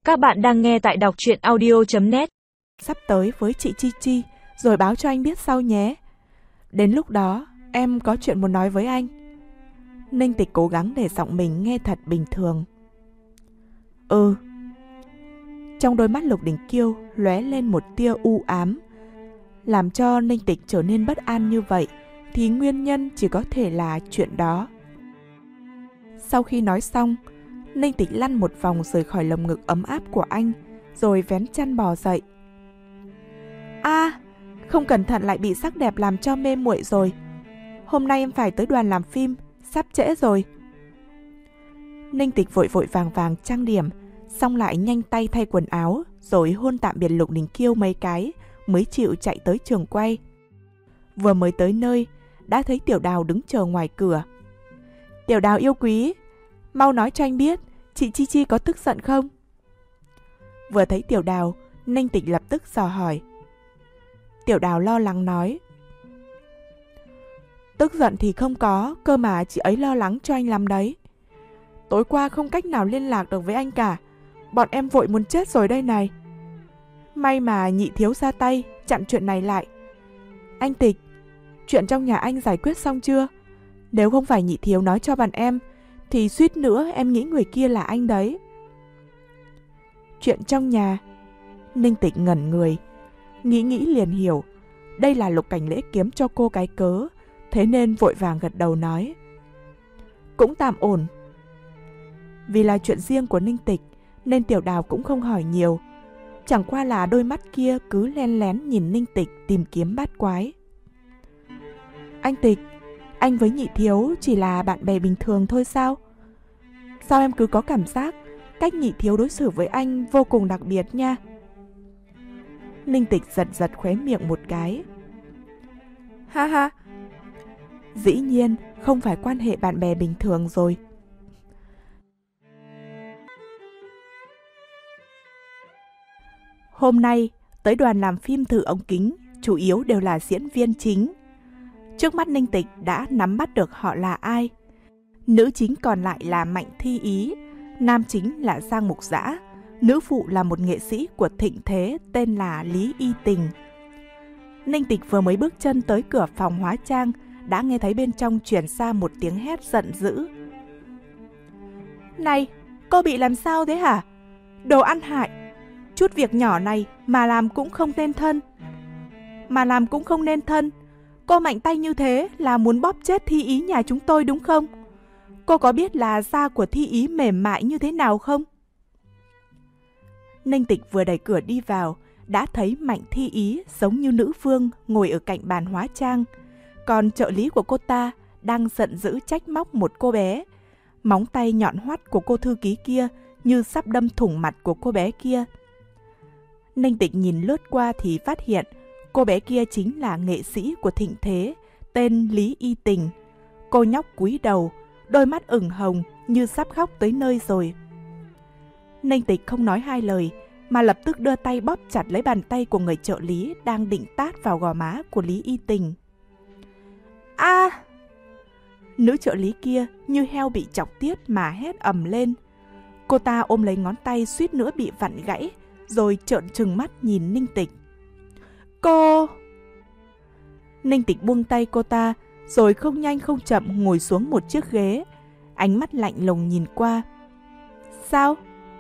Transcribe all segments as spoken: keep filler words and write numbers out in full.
Các bạn đang nghe tại đọc truyện audio chấm net. Sắp tới với chị Chi Chi, rồi báo cho anh biết sau nhé. Đến lúc đó, em có chuyện muốn nói với anh. Ninh Tịch cố gắng để giọng mình nghe thật bình thường. Ừ. Trong đôi mắt Lục Đình Kiêu lóe lên một tia u ám. Làm cho Ninh Tịch trở nên bất an như vậy thì nguyên nhân chỉ có thể là chuyện đó. Sau khi nói xong, Ninh Tịch lăn một vòng rời khỏi lồng ngực ấm áp của anh, rồi vén chăn bò dậy. A, à, không cẩn thận lại bị sắc đẹp làm cho mê muội rồi. Hôm nay em phải tới đoàn làm phim, sắp trễ rồi. Ninh Tịch vội vội vàng vàng trang điểm, xong lại nhanh tay thay quần áo, rồi hôn tạm biệt Lục Đình Kiêu mấy cái, mới chịu chạy tới trường quay. Vừa mới tới nơi, đã thấy Tiểu Đào đứng chờ ngoài cửa. Tiểu Đào yêu quý, mau nói cho anh biết, chị Chi Chi có tức giận không? Vừa thấy Tiểu Đào, Ninh Tịch lập tức dò hỏi. Tiểu Đào lo lắng nói. Tức giận thì không có, cơ mà chị ấy lo lắng cho anh lắm đấy. Tối qua không cách nào liên lạc được với anh cả, bọn em vội muốn chết rồi đây này. May mà Nhị Thiếu ra tay, chặn chuyện này lại. Anh Tịch, chuyện trong nhà anh giải quyết xong chưa? Nếu không phải Nhị Thiếu nói cho bạn em, thì suýt nữa em nghĩ người kia là anh đấy. Chuyện trong nhà. Ninh Tịch ngẩn người, nghĩ nghĩ liền hiểu, đây là Lục Cảnh Lễ kiếm cho cô cái cớ, thế nên vội vàng gật đầu nói. Cũng tạm ổn. Vì là chuyện riêng của Ninh Tịch, nên Tiểu Đào cũng không hỏi nhiều. Chẳng qua là đôi mắt kia cứ len lén nhìn Ninh Tịch tìm kiếm bát quái. Anh Tịch, anh với Nhị Thiếu chỉ là bạn bè bình thường thôi sao? Sao em cứ có cảm giác cách Nhị Thiếu đối xử với anh vô cùng đặc biệt nha? Ninh Tịch giật giật khóe miệng một cái. Ha ha. Dĩ nhiên không phải quan hệ bạn bè bình thường rồi. Hôm nay tới đoàn làm phim thử ống kính, chủ yếu đều là diễn viên chính. Trước mắt Ninh Tịch đã nắm bắt được họ là ai. Nữ chính còn lại là Mạnh Thi Ý, nam chính là Giang Mục Dã, nữ phụ là một nghệ sĩ của thịnh thế tên là Lý Y Tình. Ninh Tịch vừa mới bước chân tới cửa phòng hóa trang, đã nghe thấy bên trong truyền ra một tiếng hét giận dữ. Này, cô bị làm sao thế hả? Đồ ăn hại! Chút việc nhỏ này mà làm cũng không nên thân. Mà làm cũng không nên thân. Cô mạnh tay như thế là muốn bóp chết Thi Ý nhà chúng tôi đúng không? Cô có biết là da của Thi Ý mềm mại như thế nào không? Ninh Tịch vừa đẩy cửa đi vào, đã thấy Mạnh Thi Ý giống như nữ vương ngồi ở cạnh bàn hóa trang. Còn trợ lý của cô ta đang giận dữ trách móc một cô bé. Móng tay nhọn hoắt của cô thư ký kia như sắp đâm thủng mặt của cô bé kia. Ninh Tịch nhìn lướt qua thì phát hiện cô bé kia chính là nghệ sĩ của thịnh thế tên Lý Y Tình. Cô nhóc cúi đầu, đôi mắt ửng hồng như sắp khóc tới nơi rồi. Ninh Tịch không nói hai lời mà lập tức đưa tay bóp chặt lấy bàn tay của người trợ lý đang định tát vào gò má của Lý Y Tình. A! À! Nữ trợ lý kia như heo bị chọc tiết mà hét ầm lên. Cô ta ôm lấy ngón tay suýt nữa bị vặn gãy, rồi trợn trừng mắt nhìn Ninh Tịch. Cô! Ninh Tịch buông tay cô ta, rồi không nhanh không chậm ngồi xuống một chiếc ghế, ánh mắt lạnh lùng nhìn qua. Sao?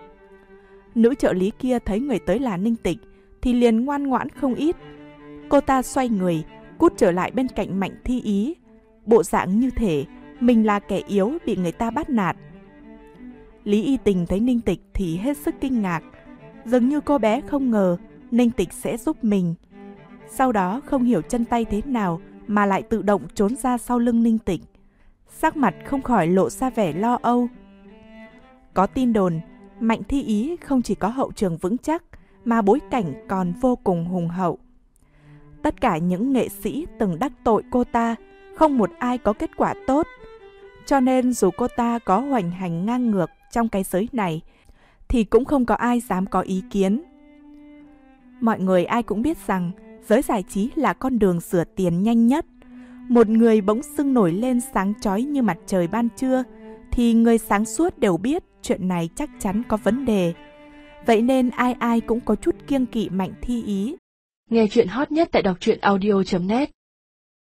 Nữ trợ lý kia thấy người tới là Ninh Tịch thì liền ngoan ngoãn không ít. Cô ta xoay người, cút trở lại bên cạnh Mạnh Thi Ý, bộ dạng như thể mình là kẻ yếu bị người ta bắt nạt. Lý Y Tình thấy Ninh Tịch thì hết sức kinh ngạc, dường như cô bé không ngờ Ninh Tịch sẽ giúp mình. Sau đó không hiểu chân tay thế nào mà lại tự động trốn ra sau lưng Ninh Tịch, sắc mặt không khỏi lộ ra vẻ lo âu. Có tin đồn Mạnh Thi Ý không chỉ có hậu trường vững chắc mà bối cảnh còn vô cùng hùng hậu. Tất cả những nghệ sĩ từng đắc tội cô ta, không một ai có kết quả tốt. Cho nên dù cô ta có hoành hành ngang ngược trong cái giới này, thì cũng không có ai dám có ý kiến. Mọi người ai cũng biết rằng giới giải trí là con đường rửa tiền nhanh nhất. Một người bỗng dưng nổi lên sáng chói như mặt trời ban trưa, thì người sáng suốt đều biết chuyện này chắc chắn có vấn đề. vậy nên ai ai cũng có chút kiêng kỵ Mạnh Thi Ý. Nghe chuyện hot nhất tại đọc truyện audio chấm net.